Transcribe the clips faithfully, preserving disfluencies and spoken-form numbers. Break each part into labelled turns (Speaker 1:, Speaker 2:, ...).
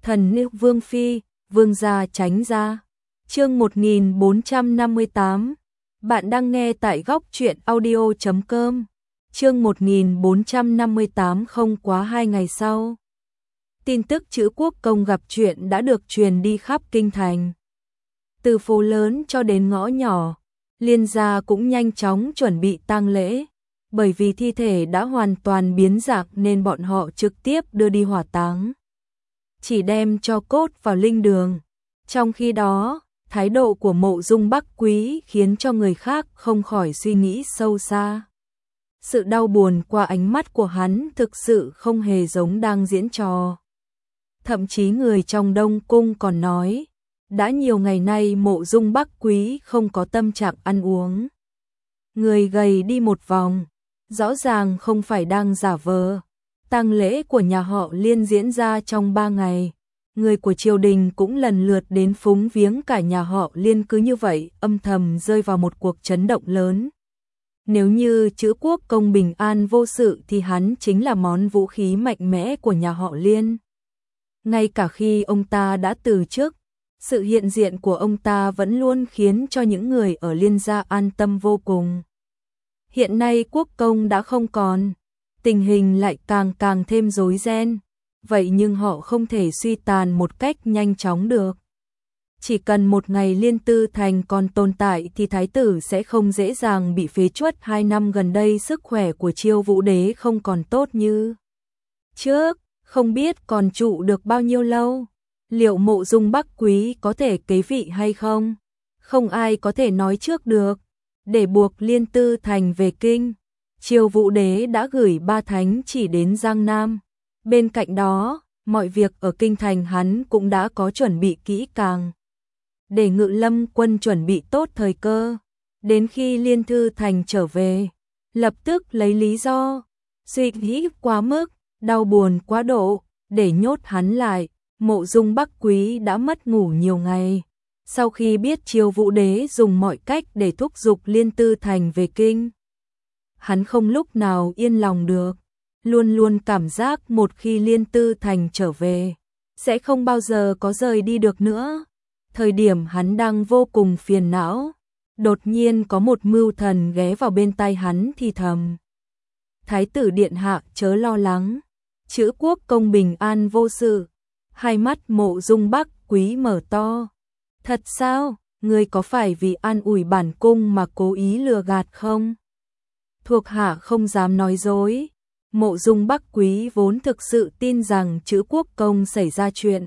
Speaker 1: Thần nữ Vương Phi, Vương gia tránh ra. Chương một nghìn bốn trăm năm mươi tám. Bạn đang nghe tại góc truyện audio chấm com. Chương một nghìn bốn trăm năm mươi tám. Không quá hai ngày sau, tin tức Chữ Quốc Công gặp chuyện đã được truyền đi khắp kinh thành. Từ phố lớn cho đến ngõ nhỏ, Liên gia cũng nhanh chóng chuẩn bị tang lễ, bởi vì thi thể đã hoàn toàn biến dạng nên bọn họ trực tiếp đưa đi hỏa táng, chỉ đem cho cốt vào linh đường. Trong khi đó, thái độ của Mộ Dung Bắc Quý khiến cho người khác không khỏi suy nghĩ sâu xa. Sự đau buồn qua ánh mắt của hắn thực sự không hề giống đang diễn trò. Thậm chí người trong Đông Cung còn nói, đã nhiều ngày nay Mộ Dung Bắc Quý không có tâm trạng ăn uống. Người gầy đi một vòng, rõ ràng không phải đang giả vờ. Tang lễ của nhà họ Liên diễn ra trong ba ngày. Người của triều đình cũng lần lượt đến phúng viếng cả nhà họ Liên, cứ như vậy âm thầm rơi vào một cuộc chấn động lớn. Nếu như Chữ Quốc Công bình an vô sự thì hắn chính là món vũ khí mạnh mẽ của nhà họ Liên. Ngay cả khi ông ta đã từ chức, sự hiện diện của ông ta vẫn luôn khiến cho những người ở Liên gia an tâm vô cùng. Hiện nay Quốc Công đã không còn, tình hình lại càng càng thêm rối ren. Vậy nhưng họ không thể suy tàn một cách nhanh chóng được. Chỉ cần một ngày Liên Tư Thành còn tồn tại thì thái tử sẽ không dễ dàng bị phế truất. Hai năm gần đây sức khỏe của Chiêu Vũ Đế không còn tốt như trước, không biết còn trụ được bao nhiêu lâu. Liệu Mộ Dung Bắc Quý có thể kế vị hay không? Không ai có thể nói trước được. Để buộc Liên Tư Thành về kinh, Chiêu Vũ Đế đã gửi ba thánh chỉ đến Giang Nam. Bên cạnh đó, mọi việc ở kinh thành hắn cũng đã có chuẩn bị kỹ càng. Để Ngự Lâm quân chuẩn bị tốt thời cơ, đến khi Liên Tư Thành trở về, lập tức lấy lý do suy nghĩ quá mức, đau buồn quá độ, để nhốt hắn lại. Mộ Dung Bắc Quý đã mất ngủ nhiều ngày. Sau khi biết Chiêu Vũ Đế dùng mọi cách để thúc giục Liên Tư Thành về kinh, hắn không lúc nào yên lòng được. Luôn luôn cảm giác một khi Liên Tư Thành trở về, sẽ không bao giờ có rời đi được nữa. Thời điểm hắn đang vô cùng phiền não, đột nhiên có một mưu thần ghé vào bên tai hắn thì thầm. Thái tử điện hạ chớ lo lắng, Chữ Quốc Công bình an vô sự. Hai mắt Mộ Dung Bắc Quý mở to. Thật sao, ngươi có phải vì an ủi bản cung mà cố ý lừa gạt không? Thuộc hạ không dám nói dối. Mộ Dung Bắc Quý vốn thực sự tin rằng Chữ Quốc Công xảy ra chuyện,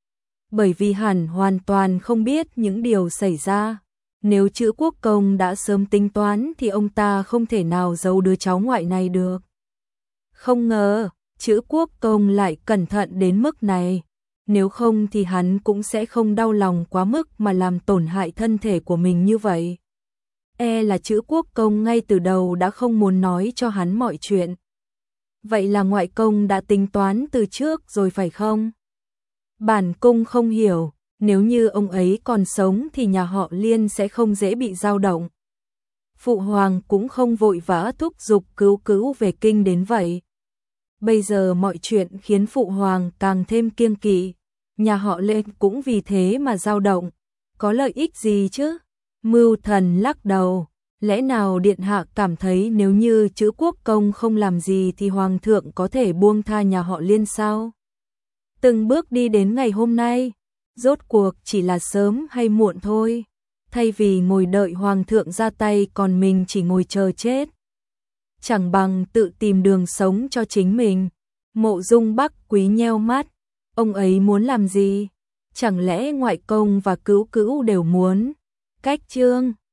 Speaker 1: bởi vì hẳn hoàn toàn không biết những điều xảy ra. Nếu Chữ Quốc Công đã sớm tính toán thì ông ta không thể nào giấu đứa cháu ngoại này được. Không ngờ, Chữ Quốc Công lại cẩn thận đến mức này. Nếu không thì hắn cũng sẽ không đau lòng quá mức mà làm tổn hại thân thể của mình như vậy. E là Chữ Quốc Công ngay từ đầu đã không muốn nói cho hắn mọi chuyện. Vậy là ngoại công đã tính toán từ trước rồi phải không? Bản cung không hiểu, nếu như ông ấy còn sống thì nhà họ Liên sẽ không dễ bị dao động. Phụ hoàng cũng không vội vã thúc giục cứu cứu về kinh đến vậy. Bây giờ mọi chuyện khiến phụ hoàng càng thêm kiêng kỵ, nhà họ Lê cũng vì thế mà dao động. Có lợi ích gì chứ? Mưu thần lắc đầu. Lẽ nào điện hạ cảm thấy nếu như Chữ Quốc Công không làm gì thì hoàng thượng có thể buông tha nhà họ Liên sao? Từng bước đi đến ngày hôm nay, rốt cuộc chỉ là sớm hay muộn thôi. Thay vì ngồi đợi hoàng thượng ra tay còn mình chỉ ngồi chờ chết, chẳng bằng tự tìm đường sống cho chính mình. Mộ Dung Bắc Quý nheo mắt, ông ấy muốn làm gì? Chẳng lẽ ngoại công và cứu cứu đều muốn cách chương